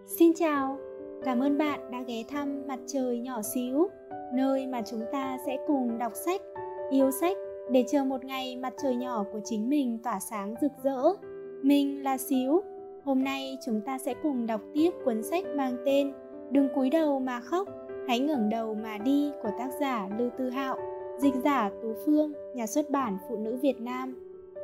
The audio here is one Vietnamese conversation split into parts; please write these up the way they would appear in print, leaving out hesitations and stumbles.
Xin chào, cảm ơn bạn đã ghé thăm Mặt trời nhỏ xíu, nơi mà chúng ta sẽ cùng đọc sách, yêu sách để chờ một ngày mặt trời nhỏ của chính mình tỏa sáng rực rỡ. Mình là Xíu, hôm nay chúng ta sẽ cùng đọc tiếp cuốn sách mang tên Đừng cúi đầu mà khóc, hãy ngẩng đầu mà đi của tác giả Lưu Tư Hạo, dịch giả Tú Phương, nhà xuất bản Phụ nữ Việt Nam.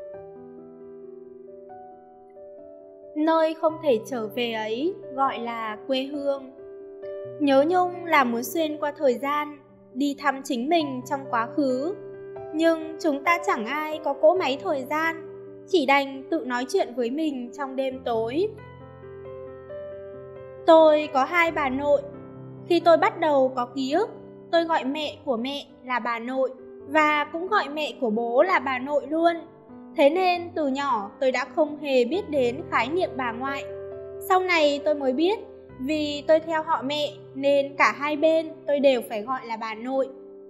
Nơi không thể trở về ấy gọi là quê hương. Nhớ nhung là muốn xuyên qua thời gian, đi thăm chính mình trong quá khứ. Nhưng chúng ta chẳng ai có cỗ máy thời gian, chỉ đành tự nói chuyện với mình trong đêm tối. Tôi có hai bà nội. Khi tôi bắt đầu có ký ức, tôi gọi mẹ của mẹ là bà nội và cũng gọi mẹ của bố là bà nội luôn. Thế nên từ nhỏ tôi đã không hề biết đến khái niệm bà ngoại. Sau này tôi mới biết, vì tôi theo họ mẹ nên cả hai bên tôi đều phải gọi là bà nội.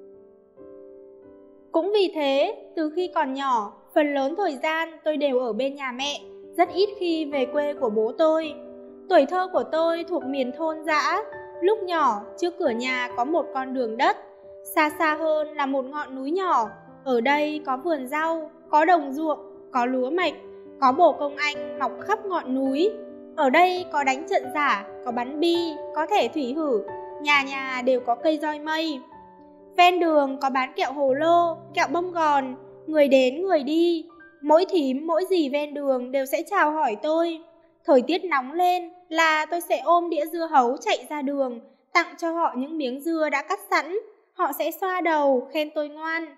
Cũng vì thế, từ khi còn nhỏ, phần lớn thời gian tôi đều ở bên nhà mẹ, rất ít khi về quê của bố tôi. Tuổi thơ của tôi thuộc miền thôn dã. Lúc nhỏ, trước cửa nhà có một con đường đất, xa xa hơn là một ngọn núi nhỏ. Ở đây có vườn rau, có đồng ruộng, có lúa mạch, có bồ công anh mọc khắp ngọn núi. Ở đây có đánh trận giả, có bắn bi, có thẻ thủy hử, nhà nhà đều có cây roi mây. Ven đường có bán kẹo hồ lô, kẹo bông gòn, người đến người đi. Mỗi thím, mỗi dì ven đường đều sẽ chào hỏi tôi. Thời tiết nóng lên là tôi sẽ ôm đĩa dưa hấu chạy ra đường, tặng cho họ những miếng dưa đã cắt sẵn. Họ sẽ xoa đầu, khen tôi ngoan.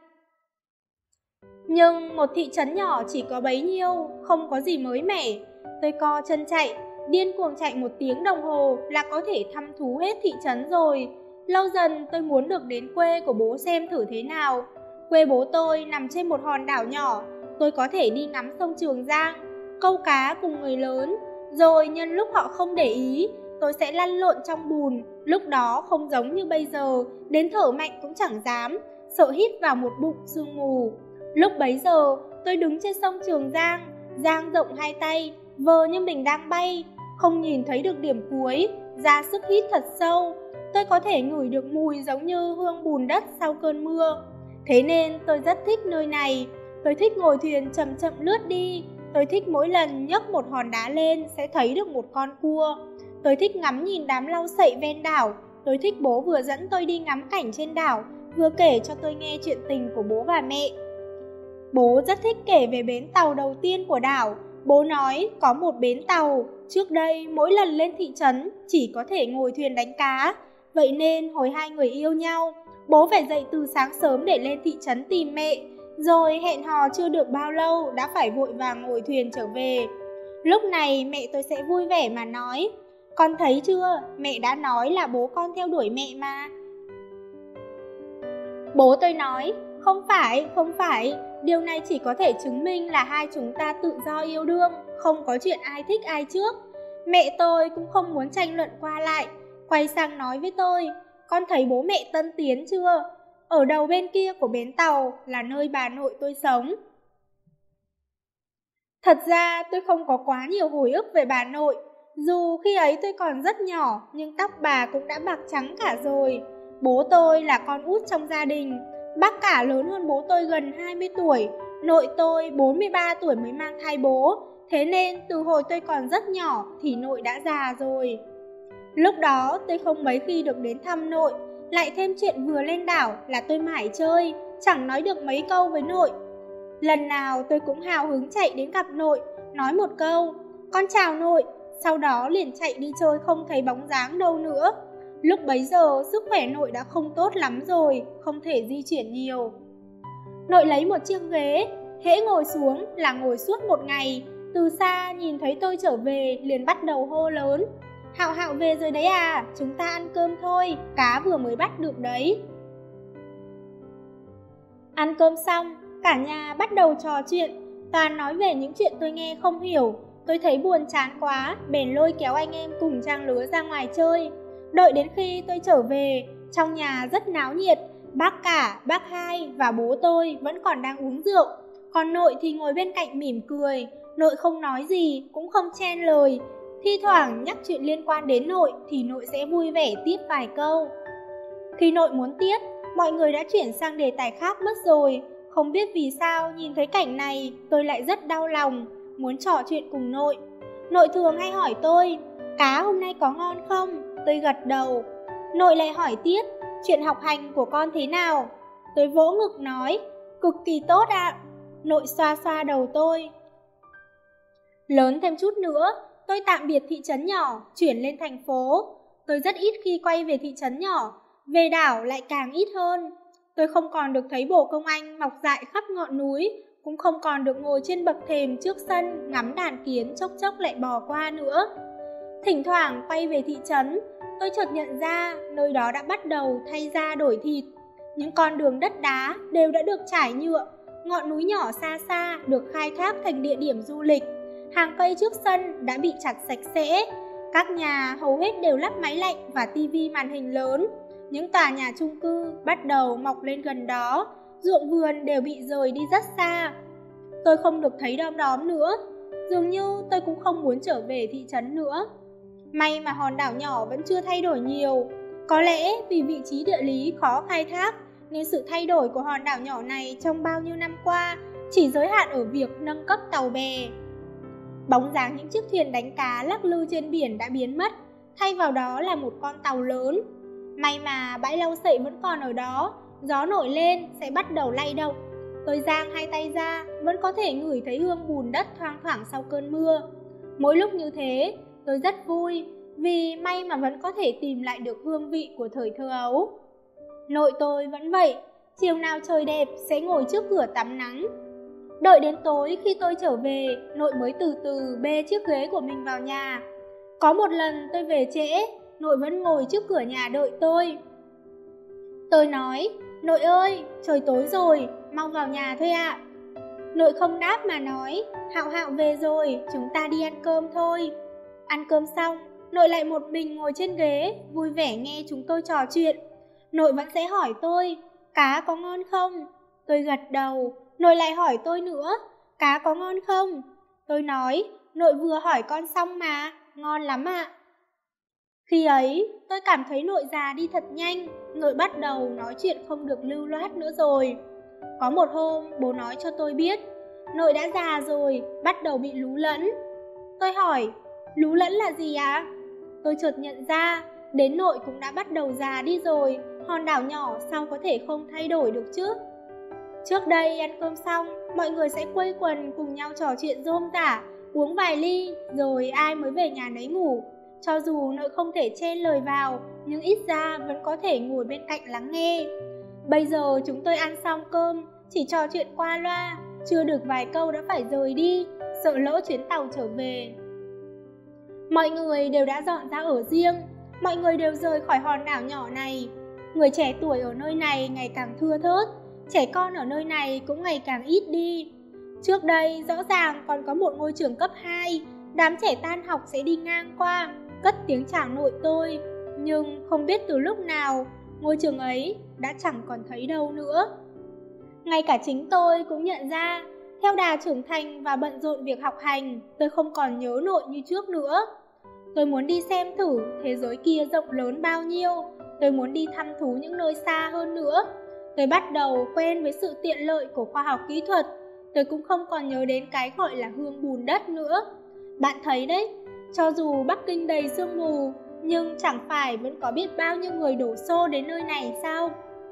Nhưng một thị trấn nhỏ chỉ có bấy nhiêu, không có gì mới mẻ. Tôi co chân chạy, điên cuồng chạy 1 tiếng đồng hồ là có thể thăm thú hết thị trấn rồi. Lâu dần tôi muốn được đến quê của bố xem thử thế nào. Quê bố tôi nằm trên một hòn đảo nhỏ, tôi có thể đi ngắm sông Trường Giang, câu cá cùng người lớn. Rồi nhân lúc họ không để ý, tôi sẽ lăn lộn trong bùn. Lúc đó không giống như bây giờ, đến thở mạnh cũng chẳng dám, sợ hít vào một bụng sương mù. Lúc bấy giờ, tôi đứng trên sông Trường Giang, dang rộng hai tay, vờ như mình đang bay, không nhìn thấy được điểm cuối, ra sức hít thật sâu. Tôi có thể ngửi được mùi giống như hương bùn đất sau cơn mưa. Thế nên tôi rất thích nơi này. Tôi thích ngồi thuyền chậm chậm lướt đi. Tôi thích mỗi lần nhấc một hòn đá lên sẽ thấy được một con cua. Tôi thích ngắm nhìn đám lau sậy ven đảo. Tôi thích bố vừa dẫn tôi đi ngắm cảnh trên đảo, vừa kể cho tôi nghe chuyện tình của bố và mẹ. Bố rất thích kể về bến tàu đầu tiên của đảo. Bố nói có một bến tàu, trước đây mỗi lần lên thị trấn chỉ có thể ngồi thuyền đánh cá. Vậy nên hồi hai người yêu nhau, bố phải dậy từ sáng sớm để lên thị trấn tìm mẹ. Rồi hẹn hò chưa được bao lâu đã phải vội vàng ngồi thuyền trở về. Lúc này mẹ tôi sẽ vui vẻ mà nói: "Con thấy chưa, mẹ đã nói là bố con theo đuổi mẹ mà." Bố tôi nói: không phải, điều này chỉ có thể chứng minh là hai chúng ta tự do yêu đương, không có chuyện ai thích ai trước." Mẹ tôi cũng không muốn tranh luận qua lại, quay sang nói với tôi: "Con thấy bố mẹ tân tiến chưa? Ở đầu bên kia của bến tàu là nơi bà nội tôi sống." Thật ra tôi không có quá nhiều hồi ức về bà nội. Dù khi ấy tôi còn rất nhỏ, nhưng tóc bà cũng đã bạc trắng cả rồi. Bố tôi là con út trong gia đình. Bác cả lớn hơn bố tôi gần 20 tuổi. Nội tôi 43 tuổi mới mang thai bố. Thế nên từ hồi tôi còn rất nhỏ thì nội đã già rồi. Lúc đó tôi không mấy khi được đến thăm nội. Lại thêm chuyện vừa lên đảo là tôi mải chơi, chẳng nói được mấy câu với nội. Lần nào tôi cũng hào hứng chạy đến gặp nội, nói một câu: "Con chào nội", sau đó liền chạy đi chơi không thấy bóng dáng đâu nữa. Lúc bấy giờ sức khỏe nội đã không tốt lắm rồi, không thể di chuyển nhiều. Nội lấy một chiếc ghế, hễ ngồi xuống là ngồi suốt một ngày. Từ xa nhìn thấy tôi trở về liền bắt đầu hô lớn: "Hạo Hạo về rồi đấy à, chúng ta ăn cơm thôi, cá vừa mới bắt được đấy." Ăn cơm xong, cả nhà bắt đầu trò chuyện, toàn nói về những chuyện tôi nghe không hiểu. Tôi thấy buồn chán quá, bèn lôi kéo anh em cùng trang lứa ra ngoài chơi. Đợi đến khi tôi trở về, trong nhà rất náo nhiệt. Bác cả, bác hai và bố tôi vẫn còn đang uống rượu. Còn nội thì ngồi bên cạnh mỉm cười. Nội không nói gì, cũng không chen lời. Thi thoảng nhắc chuyện liên quan đến nội thì nội sẽ vui vẻ tiếp vài câu. Khi nội muốn tiếp, mọi người đã chuyển sang đề tài khác mất rồi. Không biết vì sao nhìn thấy cảnh này tôi lại rất đau lòng, muốn trò chuyện cùng nội. Nội thường hay hỏi tôi, cá hôm nay có ngon không? Tôi gật đầu. Nội lại hỏi tiếp, chuyện học hành của con thế nào? Tôi vỗ ngực nói, cực kỳ tốt ạ. Nội xoa xoa đầu tôi. Lớn thêm chút nữa, tôi tạm biệt thị trấn nhỏ, chuyển lên thành phố. Tôi rất ít khi quay về thị trấn nhỏ, về đảo lại càng ít hơn. Tôi không còn được thấy bồ công anh mọc dại khắp ngọn núi, cũng không còn được ngồi trên bậc thềm trước sân ngắm đàn kiến chốc chốc lại bò qua nữa. Thỉnh thoảng quay về thị trấn, tôi chợt nhận ra nơi đó đã bắt đầu thay da đổi thịt. Những con đường đất đá đều đã được trải nhựa, ngọn núi nhỏ xa xa được khai thác thành địa điểm du lịch. Hàng cây trước sân đã bị chặt sạch sẽ, các nhà hầu hết đều lắp máy lạnh và tivi màn hình lớn. Những tòa nhà chung cư bắt đầu mọc lên gần đó, ruộng vườn đều bị rời đi rất xa. Tôi không được thấy đom đóm nữa, dường như tôi cũng không muốn trở về thị trấn nữa. May mà hòn đảo nhỏ vẫn chưa thay đổi nhiều. Có lẽ vì vị trí địa lý khó khai thác, nên sự thay đổi của hòn đảo nhỏ này trong bao nhiêu năm qua chỉ giới hạn ở việc nâng cấp tàu bè. Bóng dáng những chiếc thuyền đánh cá lắc lư trên biển đã biến mất, thay vào đó là một con tàu lớn. May mà bãi lau sậy vẫn còn ở đó, gió nổi lên sẽ bắt đầu lay động. Tôi giang hai tay ra, vẫn có thể ngửi thấy hương bùn đất thoang thoảng sau cơn mưa. Mỗi lúc như thế, tôi rất vui, vì may mà vẫn có thể tìm lại được hương vị của thời thơ ấu. Nội tôi vẫn vậy, chiều nào trời đẹp sẽ ngồi trước cửa tắm nắng. Đợi đến tối khi tôi trở về, nội mới từ từ bê chiếc ghế của mình vào nhà. Có một lần tôi về trễ, nội vẫn ngồi trước cửa nhà đợi tôi. Tôi nói, nội ơi, trời tối rồi, mau vào nhà thôi ạ. Nội không đáp mà nói, Hạo Hạo về rồi, chúng ta đi ăn cơm thôi. Ăn cơm xong, nội lại một mình ngồi trên ghế, vui vẻ nghe chúng tôi trò chuyện. Nội vẫn sẽ hỏi tôi, cá có ngon không? Tôi gật đầu. Nội lại hỏi tôi nữa, cá có ngon không? Tôi nói, nội vừa hỏi con xong mà, ngon lắm ạ. Khi ấy, tôi cảm thấy nội già đi thật nhanh, nội bắt đầu nói chuyện không được lưu loát nữa rồi. Có một hôm, bố nói cho tôi biết, nội đã già rồi, bắt đầu bị lú lẫn. Tôi hỏi, lú lẫn là gì ạ? Tôi chợt nhận ra, đến nội cũng đã bắt đầu già đi rồi, hòn đảo nhỏ sao có thể không thay đổi được chứ? Trước đây ăn cơm xong, mọi người sẽ quây quần cùng nhau trò chuyện rôm rả, uống vài ly, rồi ai mới về nhà nấy ngủ. Cho dù nội không thể chen lời vào, nhưng ít ra vẫn có thể ngồi bên cạnh lắng nghe. Bây giờ chúng tôi ăn xong cơm, chỉ trò chuyện qua loa, chưa được vài câu đã phải rời đi, sợ lỡ chuyến tàu trở về. Mọi người đều đã dọn ra ở riêng, mọi người đều rời khỏi hòn đảo nhỏ này. Người trẻ tuổi ở nơi này ngày càng thưa thớt, trẻ con ở nơi này cũng ngày càng ít đi. Trước đây rõ ràng còn có một ngôi trường cấp 2, đám trẻ tan học sẽ đi ngang qua, cất tiếng chào nội tôi. Nhưng không biết từ lúc nào, ngôi trường ấy đã chẳng còn thấy đâu nữa. Ngay cả chính tôi cũng nhận ra, theo đà trưởng thành và bận rộn việc học hành, tôi không còn nhớ nội như trước nữa. Tôi muốn đi xem thử thế giới kia rộng lớn bao nhiêu, tôi muốn đi thăm thú những nơi xa hơn nữa. Tôi bắt đầu quen với sự tiện lợi của khoa học kỹ thuật, tôi cũng không còn nhớ đến cái gọi là hương bùn đất nữa. Bạn thấy đấy, cho dù Bắc Kinh đầy sương mù, nhưng chẳng phải vẫn có biết bao nhiêu người đổ xô đến nơi này sao?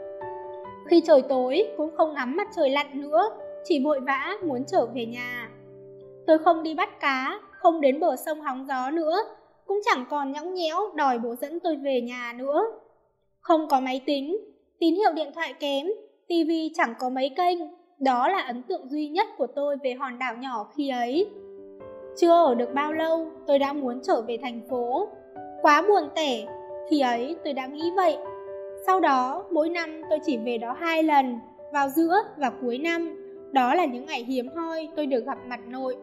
Khi trời tối cũng không ngắm mặt trời lặn nữa, chỉ vội vã muốn trở về nhà. Tôi không đi bắt cá, không đến bờ sông hóng gió nữa, cũng chẳng còn nhõng nhẽo đòi bố dẫn tôi về nhà nữa. Không có máy tính, tín hiệu điện thoại kém, tivi chẳng có mấy kênh, đó là ấn tượng duy nhất của tôi về hòn đảo nhỏ khi ấy. Chưa ở được bao lâu, tôi đã muốn trở về thành phố. Quá buồn tẻ, khi ấy tôi đã nghĩ vậy. Sau đó, mỗi năm tôi chỉ về đó 2 lần, vào giữa và cuối năm. Đó là những ngày hiếm hoi tôi được gặp mặt nội.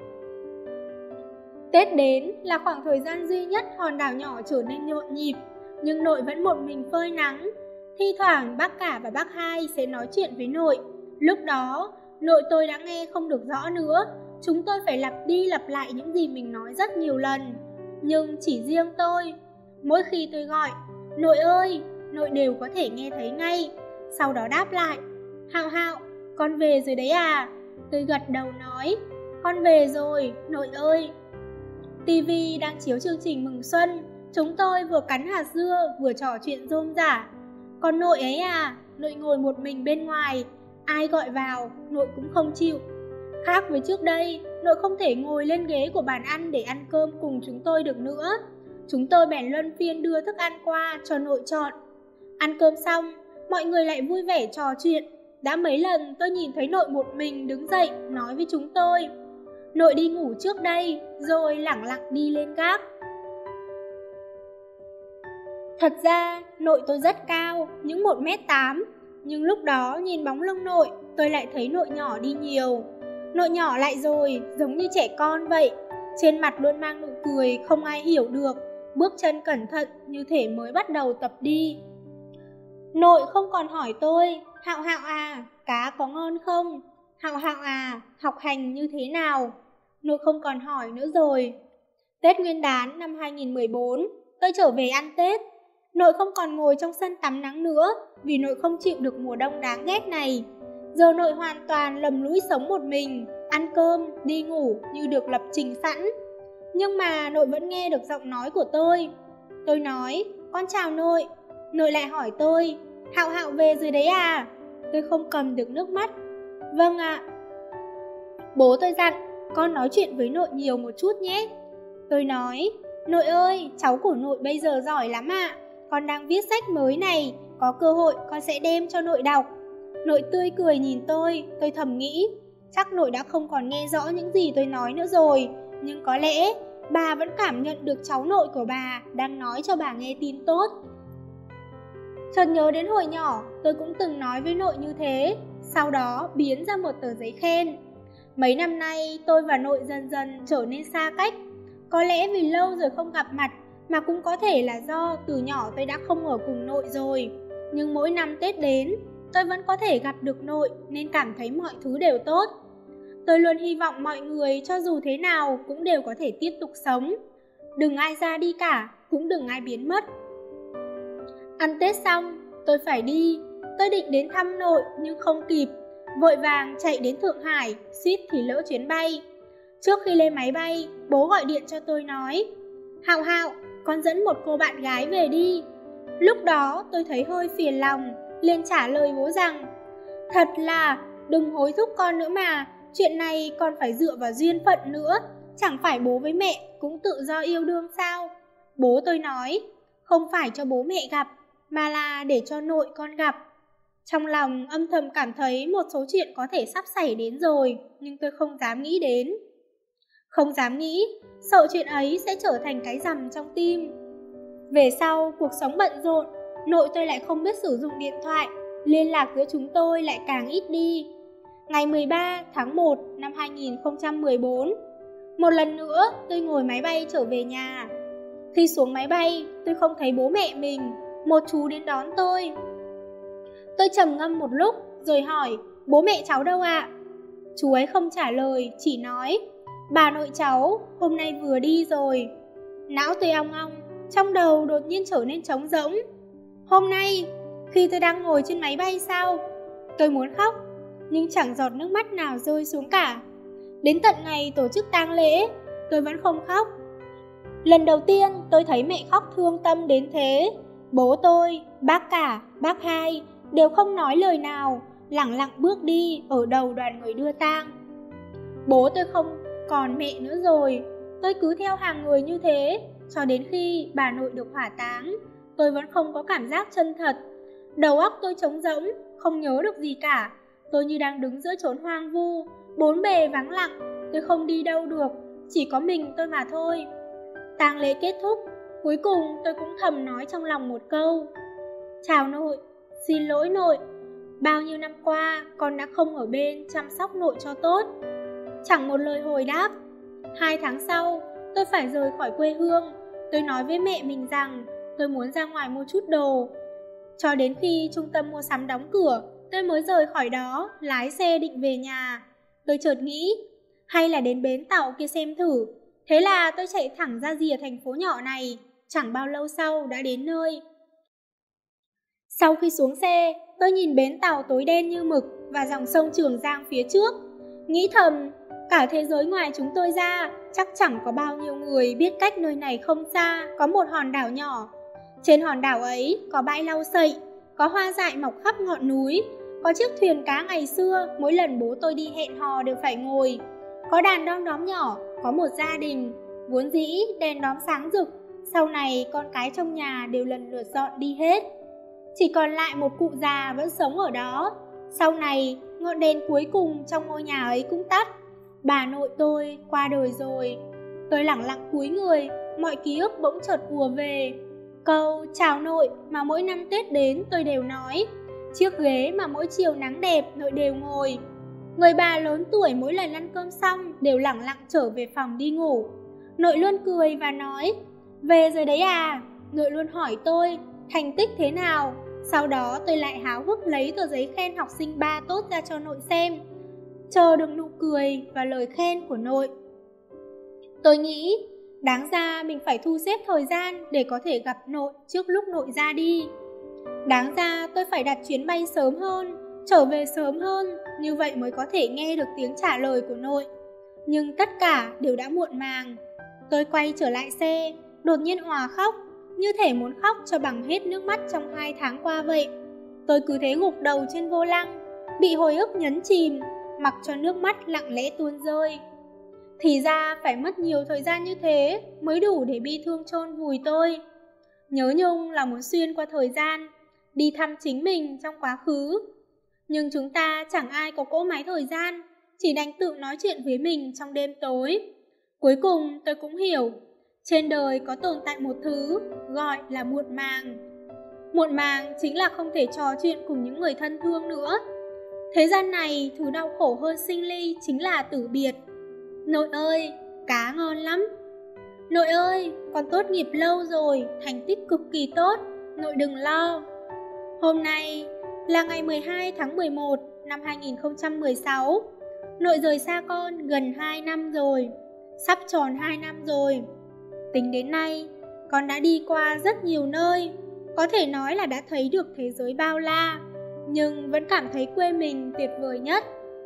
Tết đến là khoảng thời gian duy nhất hòn đảo nhỏ trở nên nhộn nhịp, nhưng nội vẫn một mình phơi nắng. Thi thoảng bác cả và bác hai sẽ nói chuyện với nội. Lúc đó, nội tôi đã nghe không được rõ nữa. Chúng tôi phải lặp đi lặp lại những gì mình nói rất nhiều lần. Nhưng chỉ riêng tôi, mỗi khi tôi gọi nội ơi, nội đều có thể nghe thấy ngay. Sau đó đáp lại, Hạo Hạo, con về rồi đấy à? Tôi gật đầu nói, con về rồi, nội ơi. TV đang chiếu chương trình mừng xuân, chúng tôi vừa cắn hạt dưa vừa trò chuyện rôm rả. Còn nội ấy à, nội ngồi một mình bên ngoài, ai gọi vào, nội cũng không chịu. Khác với trước đây, nội không thể ngồi lên ghế của bàn ăn để ăn cơm cùng chúng tôi được nữa. Chúng tôi bèn luân phiên đưa thức ăn qua cho nội chọn. Ăn cơm xong, mọi người lại vui vẻ trò chuyện. Đã mấy lần tôi nhìn thấy nội một mình đứng dậy nói với chúng tôi, nội đi ngủ trước đây, rồi lẳng lặng đi lên gác. Thật ra, nội tôi rất cao, những 1m8, nhưng lúc đó nhìn bóng lưng nội, tôi lại thấy nội nhỏ đi nhiều. Nội nhỏ lại rồi, giống như trẻ con vậy, trên mặt luôn mang nụ cười không ai hiểu được, bước chân cẩn thận như thể mới bắt đầu tập đi. Nội không còn hỏi tôi, Hạo Hạo à, cá có ngon không? Hạo Hạo à, học hành như thế nào? Nội không còn hỏi nữa rồi. Tết Nguyên đán năm 2014, tôi trở về ăn Tết. Nội không còn ngồi trong sân tắm nắng nữa, vì nội không chịu được mùa đông đáng ghét này. Giờ nội hoàn toàn lầm lũi sống một mình, ăn cơm, đi ngủ như được lập trình sẵn. Nhưng mà nội vẫn nghe được giọng nói của tôi. Tôi nói, con chào nội. Nội lại hỏi tôi, Hạo Hạo về rồi đấy à? Tôi không cầm được nước mắt. Vâng ạ. Bố tôi dặn, con nói chuyện với nội nhiều một chút nhé. Tôi nói, nội ơi, cháu của nội bây giờ giỏi lắm ạ. Con đang viết sách mới này, có cơ hội con sẽ đem cho nội đọc. Nội tươi cười nhìn tôi thầm nghĩ, chắc nội đã không còn nghe rõ những gì tôi nói nữa rồi. Nhưng có lẽ bà vẫn cảm nhận được cháu nội của bà đang nói cho bà nghe tin tốt. Chợt nhớ đến hồi nhỏ, tôi cũng từng nói với nội như thế, sau đó biến ra một tờ giấy khen. Mấy năm nay, tôi và nội dần dần trở nên xa cách. Có lẽ vì lâu rồi không gặp mặt, mà cũng có thể là do từ nhỏ tôi đã không ở cùng nội rồi. Nhưng mỗi năm Tết đến, tôi vẫn có thể gặp được nội nên cảm thấy mọi thứ đều tốt. Tôi luôn hy vọng mọi người cho dù thế nào cũng đều có thể tiếp tục sống. Đừng ai ra đi cả, cũng đừng ai biến mất. Ăn Tết xong, tôi phải đi. Tôi định đến thăm nội nhưng không kịp. Vội vàng chạy đến Thượng Hải, suýt thì lỡ chuyến bay. Trước khi lên máy bay, bố gọi điện cho tôi nói, Hạo Hạo, con dẫn một cô bạn gái về đi. Lúc đó tôi thấy hơi phiền lòng, liền trả lời bố rằng, thật là đừng hối thúc con nữa mà, chuyện này còn phải dựa vào duyên phận nữa, chẳng phải bố với mẹ cũng tự do yêu đương sao? Bố tôi nói, không phải cho bố mẹ gặp, mà là để cho nội con gặp. Trong lòng âm thầm cảm thấy một số chuyện có thể sắp xảy đến rồi, nhưng tôi không dám nghĩ đến. Không dám nghĩ, sợ chuyện ấy sẽ trở thành cái rằm trong tim. Về sau, cuộc sống bận rộn, nội tôi lại không biết sử dụng điện thoại, liên lạc giữa chúng tôi lại càng ít đi. Ngày 13 tháng 1 năm 2014, một lần nữa tôi ngồi máy bay trở về nhà. Khi xuống máy bay, tôi không thấy bố mẹ mình, một chú đến đón tôi. Tôi trầm ngâm một lúc rồi hỏi, bố mẹ cháu đâu ạ? Chú ấy không trả lời, chỉ nói, bà nội cháu hôm nay vừa đi rồi. Não tôi ong ong, trong đầu đột nhiên trở nên trống rỗng. Hôm nay, khi tôi đang ngồi trên máy bay sao? Tôi muốn khóc, nhưng chẳng giọt nước mắt nào rơi xuống cả. Đến tận ngày tổ chức tang lễ, tôi vẫn không khóc. Lần đầu tiên tôi thấy mẹ khóc thương tâm đến thế. Bố tôi, bác cả, bác hai đều không nói lời nào, lẳng lặng bước đi ở đầu đoàn người đưa tang. Bố tôi không còn mẹ nữa rồi, tôi cứ theo hàng người như thế, cho đến khi bà nội được hỏa táng. Tôi vẫn không có cảm giác chân thật. Đầu óc tôi trống rỗng, không nhớ được gì cả. Tôi như đang đứng giữa chốn hoang vu, bốn bề vắng lặng. Tôi không đi đâu được, chỉ có mình tôi mà thôi. Tang lễ kết thúc, cuối cùng tôi cũng thầm nói trong lòng một câu, chào nội, xin lỗi nội. Bao nhiêu năm qua con đã không ở bên chăm sóc nội cho tốt. Chẳng một lời hồi đáp. 2 tháng sau, tôi phải rời khỏi quê hương. Tôi nói với mẹ mình rằng tôi muốn ra ngoài mua chút đồ. Cho đến khi trung tâm mua sắm đóng cửa, tôi mới rời khỏi đó, lái xe định về nhà. Tôi chợt nghĩ, hay là đến bến tàu kia xem thử. Thế là tôi chạy thẳng ra rìa thành phố nhỏ này, chẳng bao lâu sau đã đến nơi. Sau khi xuống xe, tôi nhìn bến tàu tối đen như mực và dòng sông Trường Giang phía trước, nghĩ thầm, cả thế giới ngoài chúng tôi ra, chắc chẳng có bao nhiêu người biết cách nơi này không xa có một hòn đảo nhỏ. Trên hòn đảo ấy có bãi lau sậy, có hoa dại mọc khắp ngọn núi, có chiếc thuyền cá ngày xưa mỗi lần bố tôi đi hẹn hò đều phải ngồi, có đàn đom đóm nhỏ, có một gia đình, vốn dĩ đèn đóm sáng rực, sau này con cái trong nhà đều lần lượt dọn đi hết. Chỉ còn lại một cụ già vẫn sống ở đó. Sau này, ngọn đèn cuối cùng trong ngôi nhà ấy cũng tắt. Bà nội tôi qua đời rồi. Tôi lẳng lặng cúi người, mọi ký ức bỗng chợt ùa về. Câu chào nội mà mỗi năm Tết đến tôi đều nói, chiếc ghế mà mỗi chiều nắng đẹp nội đều ngồi. Người bà lớn tuổi mỗi lần ăn cơm xong đều lẳng lặng trở về phòng đi ngủ. Nội luôn cười và nói, về rồi đấy à? Nội luôn hỏi tôi, thành tích thế nào? Sau đó tôi lại háo hức lấy tờ giấy khen học sinh 3 tốt ra cho nội xem, chờ được nụ cười và lời khen của nội. Tôi nghĩ, đáng ra mình phải thu xếp thời gian để có thể gặp nội trước lúc nội ra đi. Đáng ra tôi phải đặt chuyến bay sớm hơn, trở về sớm hơn, như vậy mới có thể nghe được tiếng trả lời của nội. Nhưng tất cả đều đã muộn màng. Tôi quay trở lại xe, đột nhiên òa khóc, như thể muốn khóc cho bằng hết nước mắt trong 2 tháng qua vậy. Tôi cứ thế gục đầu trên vô lăng, bị hồi ức nhấn chìm, mặc cho nước mắt lặng lẽ tuôn rơi. Thì ra phải mất nhiều thời gian như thế mới đủ để bi thương chôn vùi tôi. Nhớ nhung là muốn xuyên qua thời gian, đi thăm chính mình trong quá khứ. Nhưng chúng ta chẳng ai có cỗ máy thời gian, chỉ đành tự nói chuyện với mình trong đêm tối. Cuối cùng tôi cũng hiểu, trên đời có tồn tại một thứ gọi là muộn màng. Muộn màng chính là không thể trò chuyện cùng những người thân thương nữa. Thế gian này, thứ đau khổ hơn sinh ly chính là tử biệt. Nội ơi, cá ngon lắm. Nội ơi, con tốt nghiệp lâu rồi, thành tích cực kỳ tốt, nội đừng lo. Hôm nay là ngày 12 tháng 11 năm 2016. Nội rời xa con gần 2 năm rồi, sắp tròn 2 năm rồi. Tính đến nay, con đã đi qua rất nhiều nơi, có thể nói là đã thấy được thế giới bao la, nhưng vẫn cảm thấy quê mình tuyệt vời nhất.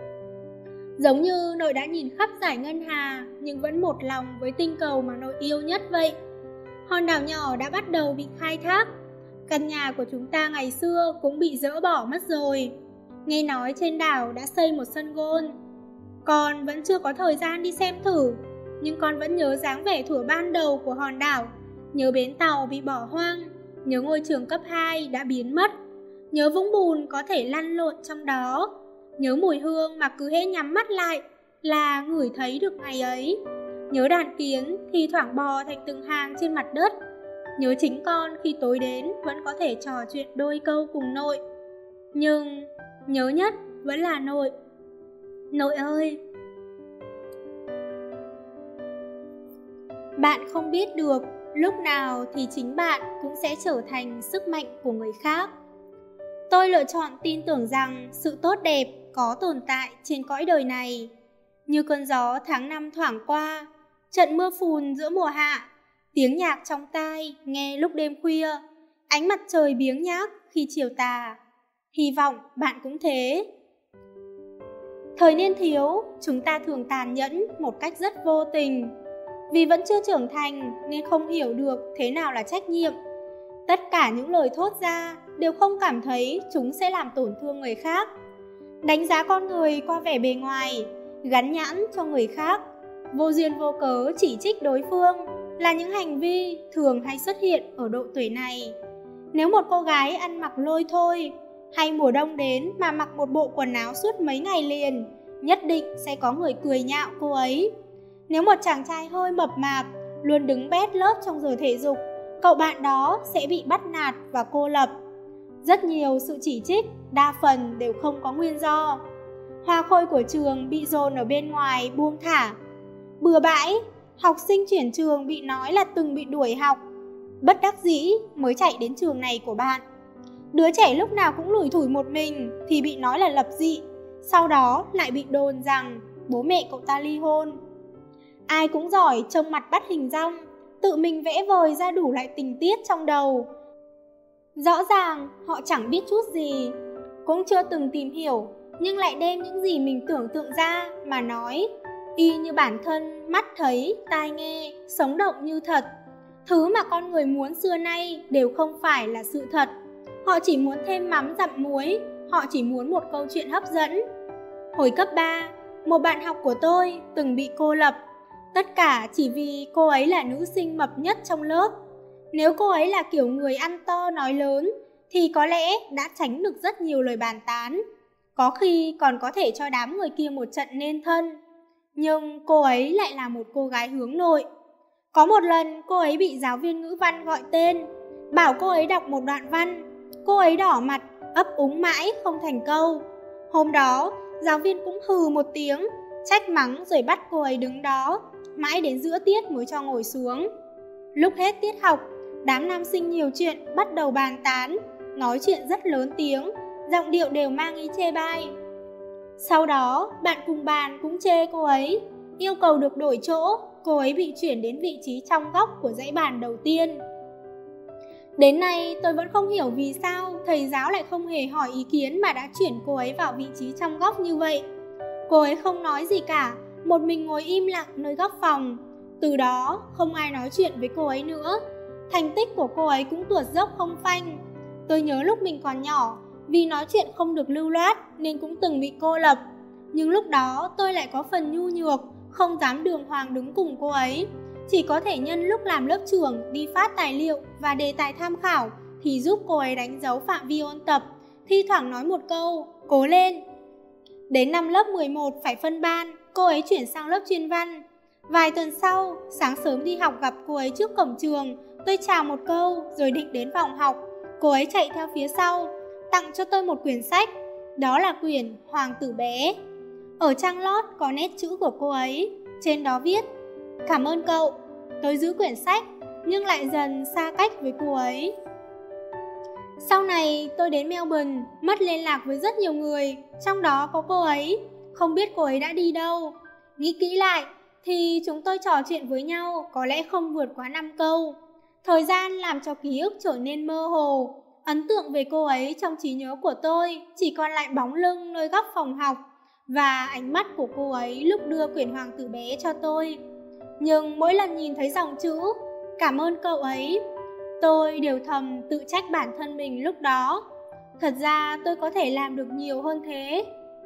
Giống như nội đã nhìn khắp dải ngân hà, nhưng vẫn một lòng với tinh cầu mà nội yêu nhất vậy. Hòn đảo nhỏ đã bắt đầu bị khai thác, căn nhà của chúng ta ngày xưa cũng bị dỡ bỏ mất rồi. Nghe nói trên đảo đã xây một sân golf. Con vẫn chưa có thời gian đi xem thử, nhưng con vẫn nhớ dáng vẻ thuở ban đầu của hòn đảo, nhớ bến tàu bị bỏ hoang, nhớ ngôi trường cấp 2 đã biến mất, nhớ vũng bùn có thể lăn lộn trong đó, nhớ mùi hương mà cứ hễ nhắm mắt lại là ngửi thấy được ngày ấy, nhớ đàn kiến thì thoảng bò thành từng hàng trên mặt đất, nhớ chính con khi tối đến vẫn có thể trò chuyện đôi câu cùng nội. Nhưng nhớ nhất vẫn là nội. Nội ơi! Bạn không biết được, lúc nào thì chính bạn cũng sẽ trở thành sức mạnh của người khác. Tôi lựa chọn tin tưởng rằng sự tốt đẹp có tồn tại trên cõi đời này. Như cơn gió tháng 5 thoảng qua, trận mưa phùn giữa mùa hạ, tiếng nhạc trong tai nghe lúc đêm khuya, ánh mặt trời biếng nhác khi chiều tà. Hy vọng bạn cũng thế. Thời niên thiếu, chúng ta thường tàn nhẫn một cách rất vô tình. Vì vẫn chưa trưởng thành nên không hiểu được thế nào là trách nhiệm. Tất cả những lời thốt ra đều không cảm thấy chúng sẽ làm tổn thương người khác. Đánh giá con người qua vẻ bề ngoài, gắn nhãn cho người khác, vô duyên vô cớ chỉ trích đối phương là những hành vi thường hay xuất hiện ở độ tuổi này. Nếu một cô gái ăn mặc lôi thôi, hay mùa đông đến mà mặc một bộ quần áo suốt mấy ngày liền, nhất định sẽ có người cười nhạo cô ấy. Nếu một chàng trai hơi mập mạp, luôn đứng bét lớp trong giờ thể dục, cậu bạn đó sẽ bị bắt nạt và cô lập. Rất nhiều sự chỉ trích, đa phần đều không có nguyên do. Hoa khôi của trường bị dồn ở bên ngoài buông thả. Bừa bãi, học sinh chuyển trường bị nói là từng bị đuổi học, bất đắc dĩ mới chạy đến trường này của bạn. Đứa trẻ lúc nào cũng lủi thủi một mình thì bị nói là lập dị, sau đó lại bị đồn rằng bố mẹ cậu ta ly hôn. Ai cũng giỏi trông mặt bắt hình dong, tự mình vẽ vời ra đủ loại tình tiết trong đầu. Rõ ràng họ chẳng biết chút gì, cũng chưa từng tìm hiểu, nhưng lại đem những gì mình tưởng tượng ra mà nói, y như bản thân mắt thấy, tai nghe, sống động như thật. Thứ mà con người muốn xưa nay đều không phải là sự thật. Họ chỉ muốn thêm mắm dặm muối, họ chỉ muốn một câu chuyện hấp dẫn. Hồi cấp 3, một bạn học của tôi từng bị cô lập. Tất cả chỉ vì cô ấy là nữ sinh mập nhất trong lớp. Nếu cô ấy là kiểu người ăn to nói lớn, thì có lẽ đã tránh được rất nhiều lời bàn tán. Có khi còn có thể cho đám người kia một trận nên thân. Nhưng cô ấy lại là một cô gái hướng nội. Có một lần cô ấy bị giáo viên ngữ văn gọi tên, bảo cô ấy đọc một đoạn văn. Cô ấy đỏ mặt, ấp úng mãi không thành câu. Hôm đó, giáo viên cũng hừ một tiếng, trách mắng rồi bắt cô ấy đứng đó, mãi đến giữa tiết mới cho ngồi xuống. Lúc hết tiết học, đám nam sinh nhiều chuyện bắt đầu bàn tán, nói chuyện rất lớn tiếng, giọng điệu đều mang ý chê bai. Sau đó, bạn cùng bàn cũng chê cô ấy, yêu cầu được đổi chỗ, cô ấy bị chuyển đến vị trí trong góc của dãy bàn đầu tiên. Đến nay tôi vẫn không hiểu vì sao thầy giáo lại không hề hỏi ý kiến mà đã chuyển cô ấy vào vị trí trong góc như vậy. Cô ấy không nói gì cả, một mình ngồi im lặng nơi góc phòng. Từ đó không ai nói chuyện với cô ấy nữa. Thành tích của cô ấy cũng tuột dốc không phanh. Tôi nhớ lúc mình còn nhỏ, vì nói chuyện không được lưu loát nên cũng từng bị cô lập. Nhưng lúc đó tôi lại có phần nhu nhược, không dám đường hoàng đứng cùng cô ấy. Chỉ có thể nhân lúc làm lớp trưởng đi phát tài liệu và đề tài tham khảo thì giúp cô ấy đánh dấu phạm vi ôn tập, thi thoảng nói một câu, cố lên. Đến năm lớp 11 phải phân ban, cô ấy chuyển sang lớp chuyên văn. Vài tuần sau, sáng sớm đi học gặp cô ấy trước cổng trường, tôi chào một câu rồi định đến phòng học. Cô ấy chạy theo phía sau, tặng cho tôi một quyển sách, đó là quyển Hoàng tử bé. Ở trang lót có nét chữ của cô ấy, trên đó viết: cảm ơn cậu. Tôi giữ quyển sách nhưng lại dần xa cách với cô ấy. Sau này tôi đến Melbourne, mất liên lạc với rất nhiều người, trong đó có cô ấy. Không biết cô ấy đã đi đâu. Nghĩ kỹ lại thì chúng tôi trò chuyện với nhau có lẽ không vượt quá 5 câu. Thời gian làm cho ký ức trở nên mơ hồ. Ấn tượng về cô ấy trong trí nhớ của tôi chỉ còn lại bóng lưng nơi góc phòng học và ánh mắt của cô ấy lúc đưa quyển Hoàng tử bé cho tôi. Nhưng mỗi lần nhìn thấy dòng chữ cảm ơn cậu ấy, tôi đều thầm tự trách bản thân mình lúc đó. Thật ra tôi có thể làm được nhiều hơn thế.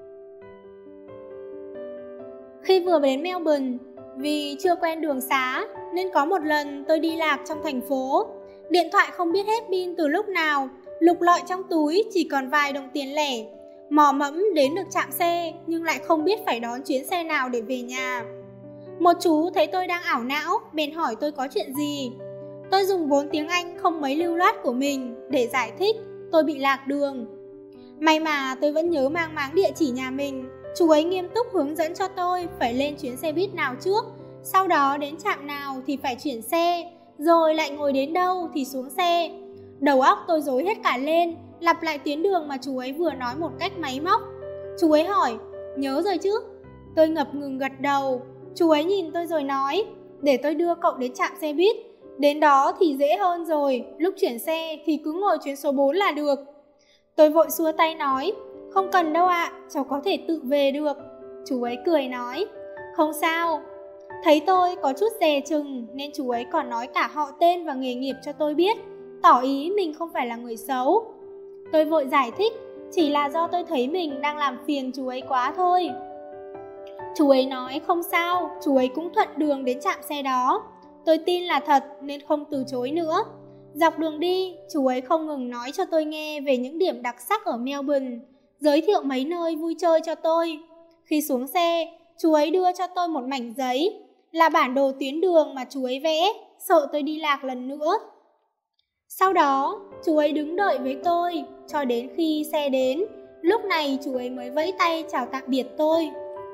Khi vừa đến Melbourne, vì chưa quen đường xá nên có một lần tôi đi lạc trong thành phố. Điện thoại không biết hết pin từ lúc nào, lục lọi trong túi chỉ còn vài đồng tiền lẻ. Mò mẫm đến được trạm xe nhưng lại không biết phải đón chuyến xe nào để về nhà. Một chú thấy tôi đang ảo não, bèn hỏi tôi có chuyện gì. Tôi dùng vốn tiếng Anh không mấy lưu loát của mình để giải thích tôi bị lạc đường. May mà tôi vẫn nhớ mang máng địa chỉ nhà mình. Chú ấy nghiêm túc hướng dẫn cho tôi phải lên chuyến xe buýt nào trước, sau đó đến trạm nào thì phải chuyển xe, rồi lại ngồi đến đâu thì xuống xe. Đầu óc tôi rối hết cả lên, lặp lại tuyến đường mà chú ấy vừa nói một cách máy móc. Chú ấy hỏi, nhớ rồi chứ? Tôi ngập ngừng gật đầu. Chú ấy nhìn tôi rồi nói, để tôi đưa cậu đến trạm xe buýt. Đến đó thì dễ hơn rồi, lúc chuyển xe thì cứ ngồi chuyến số 4 là được. Tôi vội xua tay nói, không cần đâu ạ, cháu có thể tự về được. Chú ấy cười nói, không sao. Thấy tôi có chút dè chừng nên chú ấy còn nói cả họ tên và nghề nghiệp cho tôi biết, tỏ ý mình không phải là người xấu. Tôi vội giải thích, chỉ là do tôi thấy mình đang làm phiền chú ấy quá thôi. Chú ấy nói không sao, chú ấy cũng thuận đường đến trạm xe đó. Tôi tin là thật nên không từ chối nữa. Dọc đường đi, chú ấy không ngừng nói cho tôi nghe về những điểm đặc sắc ở Melbourne, giới thiệu mấy nơi vui chơi cho tôi. Khi xuống xe, chú ấy đưa cho tôi một mảnh giấy, là bản đồ tuyến đường mà chú ấy vẽ, sợ tôi đi lạc lần nữa. Sau đó, chú ấy đứng đợi với tôi cho đến khi xe đến. Lúc này chú ấy mới vẫy tay chào tạm biệt tôi.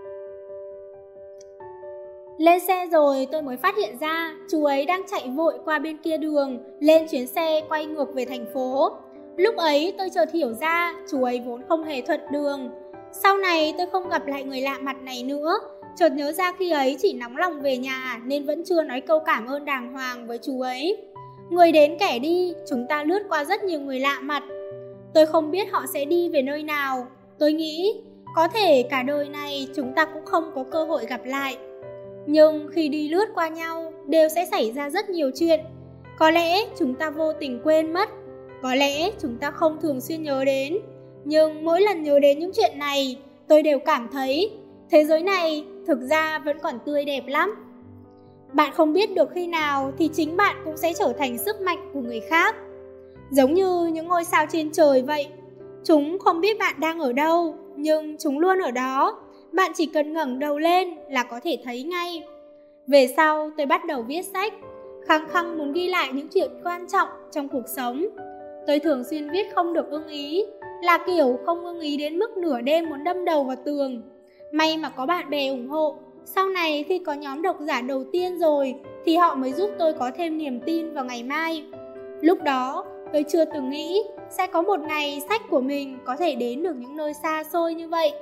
Lên xe rồi tôi mới phát hiện ra chú ấy đang chạy vội qua bên kia đường, lên chuyến xe quay ngược về thành phố. Lúc ấy tôi chợt hiểu ra chú ấy vốn không hề thuận đường. Sau này tôi không gặp lại người lạ mặt này nữa, chợt nhớ ra khi ấy chỉ nóng lòng về nhà nên vẫn chưa nói câu cảm ơn đàng hoàng với chú ấy. Người đến kẻ đi, chúng ta lướt qua rất nhiều người lạ mặt. Tôi không biết họ sẽ đi về nơi nào. Tôi nghĩ có thể cả đời này chúng ta cũng không có cơ hội gặp lại. Nhưng khi đi lướt qua nhau đều sẽ xảy ra rất nhiều chuyện. Có lẽ chúng ta vô tình quên mất, có lẽ chúng ta không thường xuyên nhớ đến. Nhưng mỗi lần nhớ đến những chuyện này, tôi đều cảm thấy thế giới này thực ra vẫn còn tươi đẹp lắm. Bạn không biết được khi nào thì chính bạn cũng sẽ trở thành sức mạnh của người khác. Giống như những ngôi sao trên trời vậy. Chúng không biết bạn đang ở đâu, nhưng chúng luôn ở đó. Bạn chỉ cần ngẩng đầu lên là có thể thấy ngay. Về sau tôi bắt đầu viết sách, khăng khăng muốn ghi lại những chuyện quan trọng trong cuộc sống. Tôi thường xuyên viết không được ưng ý, là kiểu không ưng ý đến mức nửa đêm muốn đâm đầu vào tường. May mà có bạn bè ủng hộ. Sau này khi có nhóm độc giả đầu tiên rồi thì họ mới giúp tôi có thêm niềm tin vào ngày mai. Lúc đó tôi chưa từng nghĩ sẽ có một ngày sách của mình có thể đến được những nơi xa xôi như vậy.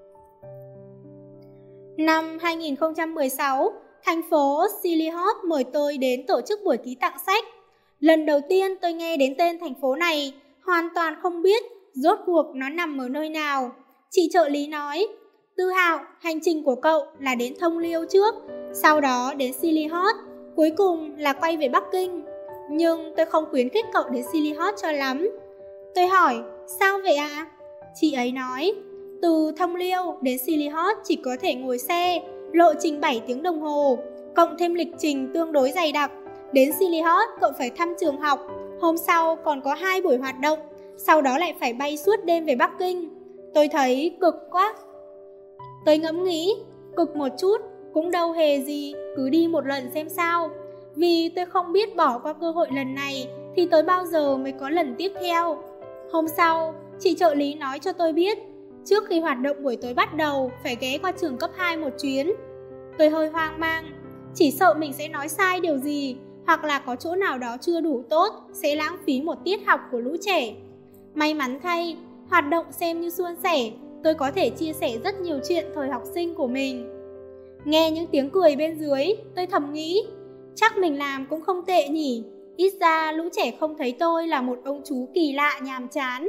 Năm 2016, thành phố Silihot mời tôi đến tổ chức buổi ký tặng sách. Lần đầu tiên tôi nghe đến tên thành phố này, hoàn toàn không biết rốt cuộc nó nằm ở nơi nào. Chị trợ lý nói, Tư Hạo, hành trình của cậu là đến Thông Liêu trước, sau đó đến Silihot, cuối cùng là quay về Bắc Kinh. Nhưng tôi không khuyến khích cậu đến Silihot cho lắm. Tôi hỏi, sao vậy ạ? Chị ấy nói, từ Thông Liêu đến Silihot chỉ có thể ngồi xe, lộ trình 7 tiếng đồng hồ, cộng thêm lịch trình tương đối dày đặc. Đến Silihot cậu phải thăm trường học, hôm sau còn có 2 buổi hoạt động, sau đó lại phải bay suốt đêm về Bắc Kinh. Tôi thấy cực quá. Tôi ngẫm nghĩ, cực một chút cũng đâu hề gì, cứ đi một lần xem sao. Vì tôi không biết bỏ qua cơ hội lần này thì tới bao giờ mới có lần tiếp theo. Hôm sau, chị trợ lý nói cho tôi biết, trước khi hoạt động buổi tối bắt đầu phải ghé qua trường cấp 2 một chuyến. Tôi hơi hoang mang, chỉ sợ mình sẽ nói sai điều gì, hoặc là có chỗ nào đó chưa đủ tốt, sẽ lãng phí một tiết học của lũ trẻ. May mắn thay, hoạt động xem như suôn sẻ, tôi có thể chia sẻ rất nhiều chuyện thời học sinh của mình. Nghe những tiếng cười bên dưới, tôi thầm nghĩ, chắc mình làm cũng không tệ nhỉ, ít ra lũ trẻ không thấy tôi là một ông chú kỳ lạ nhàm chán.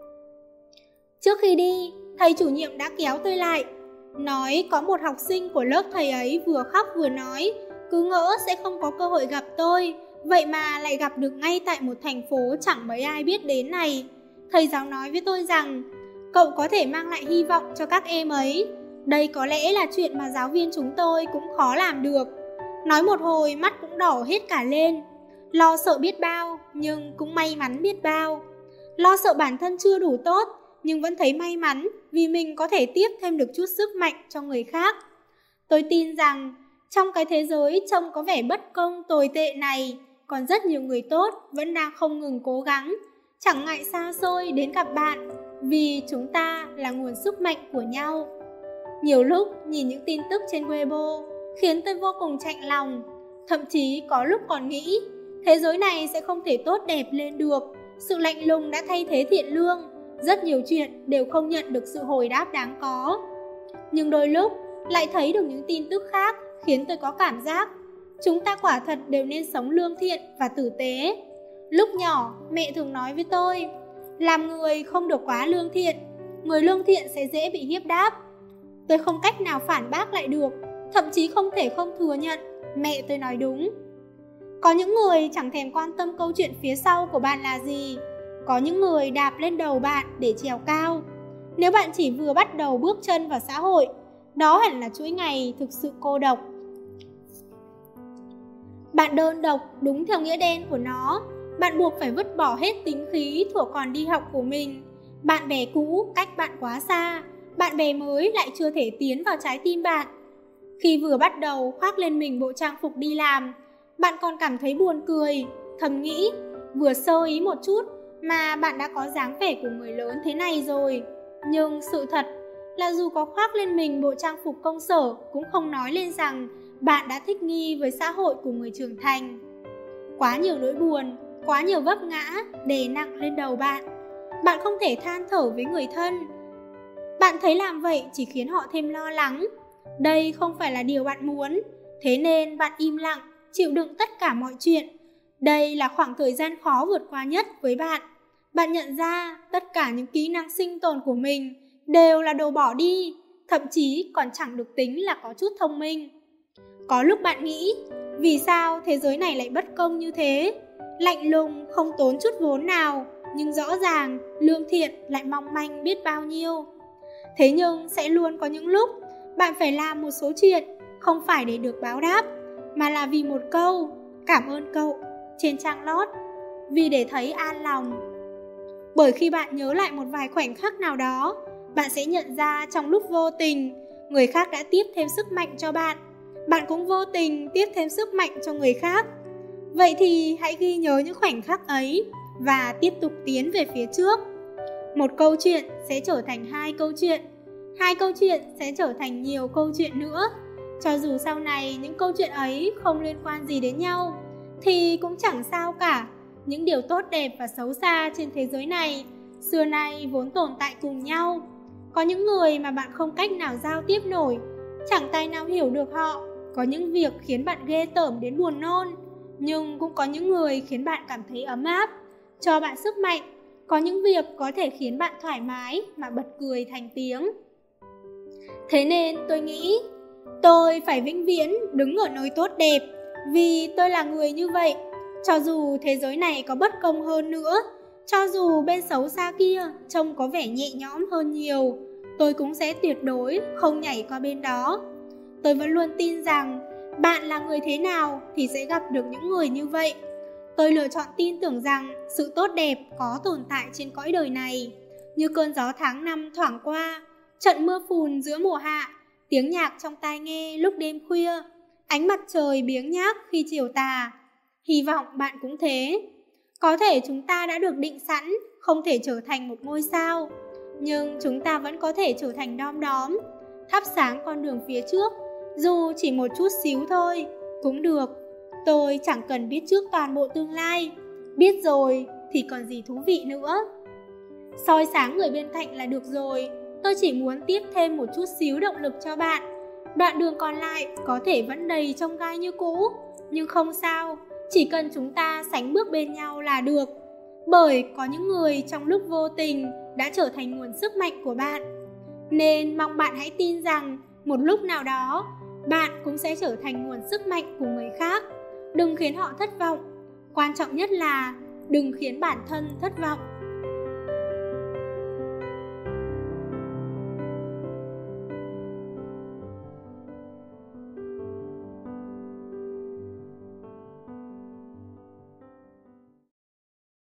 Trước khi đi, thầy chủ nhiệm đã kéo tôi lại, nói có một học sinh của lớp thầy ấy vừa khóc vừa nói, cứ ngỡ sẽ không có cơ hội gặp tôi, vậy mà lại gặp được ngay tại một thành phố chẳng mấy ai biết đến này. Thầy giáo nói với tôi rằng, cậu có thể mang lại hy vọng cho các em ấy. Đây có lẽ là chuyện mà giáo viên chúng tôi cũng khó làm được. Nói một hồi mắt cũng đỏ hết cả lên. Lo sợ biết bao, nhưng cũng may mắn biết bao. Lo sợ bản thân chưa đủ tốt, nhưng vẫn thấy may mắn vì mình có thể tiếp thêm được chút sức mạnh cho người khác. Tôi tin rằng trong cái thế giới trông có vẻ bất công tồi tệ này, còn rất nhiều người tốt vẫn đang không ngừng cố gắng, chẳng ngại xa xôi đến gặp bạn, vì chúng ta là nguồn sức mạnh của nhau. Nhiều lúc nhìn những tin tức trên Weibo khiến tôi vô cùng chạnh lòng, thậm chí có lúc còn nghĩ thế giới này sẽ không thể tốt đẹp lên được. Sự lạnh lùng đã thay thế thiện lương, rất nhiều chuyện đều không nhận được sự hồi đáp đáng có. Nhưng đôi lúc lại thấy được những tin tức khác khiến tôi có cảm giác chúng ta quả thật đều nên sống lương thiện và tử tế. Lúc nhỏ, mẹ thường nói với tôi, làm người không được quá lương thiện, người lương thiện sẽ dễ bị hiếp đáp. Tôi không cách nào phản bác lại được, thậm chí không thể không thừa nhận mẹ tôi nói đúng. Có những người chẳng thèm quan tâm câu chuyện phía sau của bạn là gì, có những người đạp lên đầu bạn để trèo cao. Nếu bạn chỉ vừa bắt đầu bước chân vào xã hội, đó hẳn là chuỗi ngày thực sự cô độc. Bạn đơn độc đúng theo nghĩa đen của nó. Bạn buộc phải vứt bỏ hết tính khí thuở còn đi học của mình. Bạn bè cũ cách bạn quá xa, bạn bè mới lại chưa thể tiến vào trái tim bạn. Khi vừa bắt đầu khoác lên mình bộ trang phục đi làm, bạn còn cảm thấy buồn cười, thầm nghĩ, vừa sơ ý một chút mà bạn đã có dáng vẻ của người lớn thế này rồi. Nhưng sự thật là dù có khoác lên mình bộ trang phục công sở cũng không nói lên rằng bạn đã thích nghi với xã hội của người trưởng thành. Quá nhiều nỗi buồn, quá nhiều vấp ngã đè nặng lên đầu bạn. Bạn không thể than thở với người thân. Bạn thấy làm vậy chỉ khiến họ thêm lo lắng. đây không phải là điều bạn muốn, thế nên bạn im lặng, chịu đựng tất cả mọi chuyện. Đây là khoảng thời gian khó vượt qua nhất với bạn. Bạn nhận ra tất cả những kỹ năng sinh tồn của mình đều là đồ bỏ đi, thậm chí còn chẳng được tính là có chút thông minh. Có lúc bạn nghĩ, vì sao thế giới này lại bất công như thế? Lạnh lùng, không tốn chút vốn nào, nhưng rõ ràng, lương thiện lại mong manh biết bao nhiêu. Thế nhưng sẽ luôn có những lúc bạn phải làm một số chuyện không phải để được báo đáp, mà là vì một câu "cảm ơn cậu" trên trang lót, vì để thấy an lòng. Bởi khi bạn nhớ lại một vài khoảnh khắc nào đó, bạn sẽ nhận ra trong lúc vô tình, người khác đã tiếp thêm sức mạnh cho bạn. Bạn cũng vô tình tiếp thêm sức mạnh cho người khác. Vậy thì hãy ghi nhớ những khoảnh khắc ấy và tiếp tục tiến về phía trước. Một câu chuyện sẽ trở thành hai câu chuyện, hai câu chuyện sẽ trở thành nhiều câu chuyện nữa. Cho dù sau này những câu chuyện ấy không liên quan gì đến nhau, thì cũng chẳng sao cả. Những điều tốt đẹp và xấu xa trên thế giới này xưa nay vốn tồn tại cùng nhau. Có những người mà bạn không cách nào giao tiếp nổi, chẳng tài nào hiểu được họ. Có những việc khiến bạn ghê tởm đến buồn nôn, nhưng cũng có những người khiến bạn cảm thấy ấm áp, cho bạn sức mạnh. Có những việc có thể khiến bạn thoải mái mà bật cười thành tiếng. Thế nên tôi nghĩ tôi phải vĩnh viễn đứng ở nơi tốt đẹp, vì tôi là người như vậy. Cho dù thế giới này có bất công hơn nữa, cho dù bên xấu xa kia trông có vẻ nhẹ nhõm hơn nhiều, tôi cũng sẽ tuyệt đối không nhảy qua bên đó. Tôi vẫn luôn tin rằng bạn là người thế nào thì sẽ gặp được những người như vậy. Tôi lựa chọn tin tưởng rằng sự tốt đẹp có tồn tại trên cõi đời này, như cơn gió tháng 5 thoảng qua, trận mưa phùn giữa mùa hạ, tiếng nhạc trong tai nghe lúc đêm khuya, ánh mặt trời biếng nhác khi chiều tà. Hy vọng bạn cũng thế. Có thể chúng ta đã được định sẵn không thể trở thành một ngôi sao, nhưng chúng ta vẫn có thể trở thành đom đóm, thắp sáng con đường phía trước, dù chỉ một chút xíu thôi, cũng được. Tôi chẳng cần biết trước toàn bộ tương lai, biết rồi thì còn gì thú vị nữa. Soi sáng người bên cạnh là được rồi, tôi chỉ muốn tiếp thêm một chút xíu động lực cho bạn. Đoạn đường còn lại có thể vẫn đầy chông gai như cũ, nhưng không sao, chỉ cần chúng ta sánh bước bên nhau là được. Bởi có những người trong lúc vô tình đã trở thành nguồn sức mạnh của bạn. Nên mong bạn hãy tin rằng một lúc nào đó bạn cũng sẽ trở thành nguồn sức mạnh của người khác. Đừng khiến họ thất vọng. Quan trọng nhất là đừng khiến bản thân thất vọng.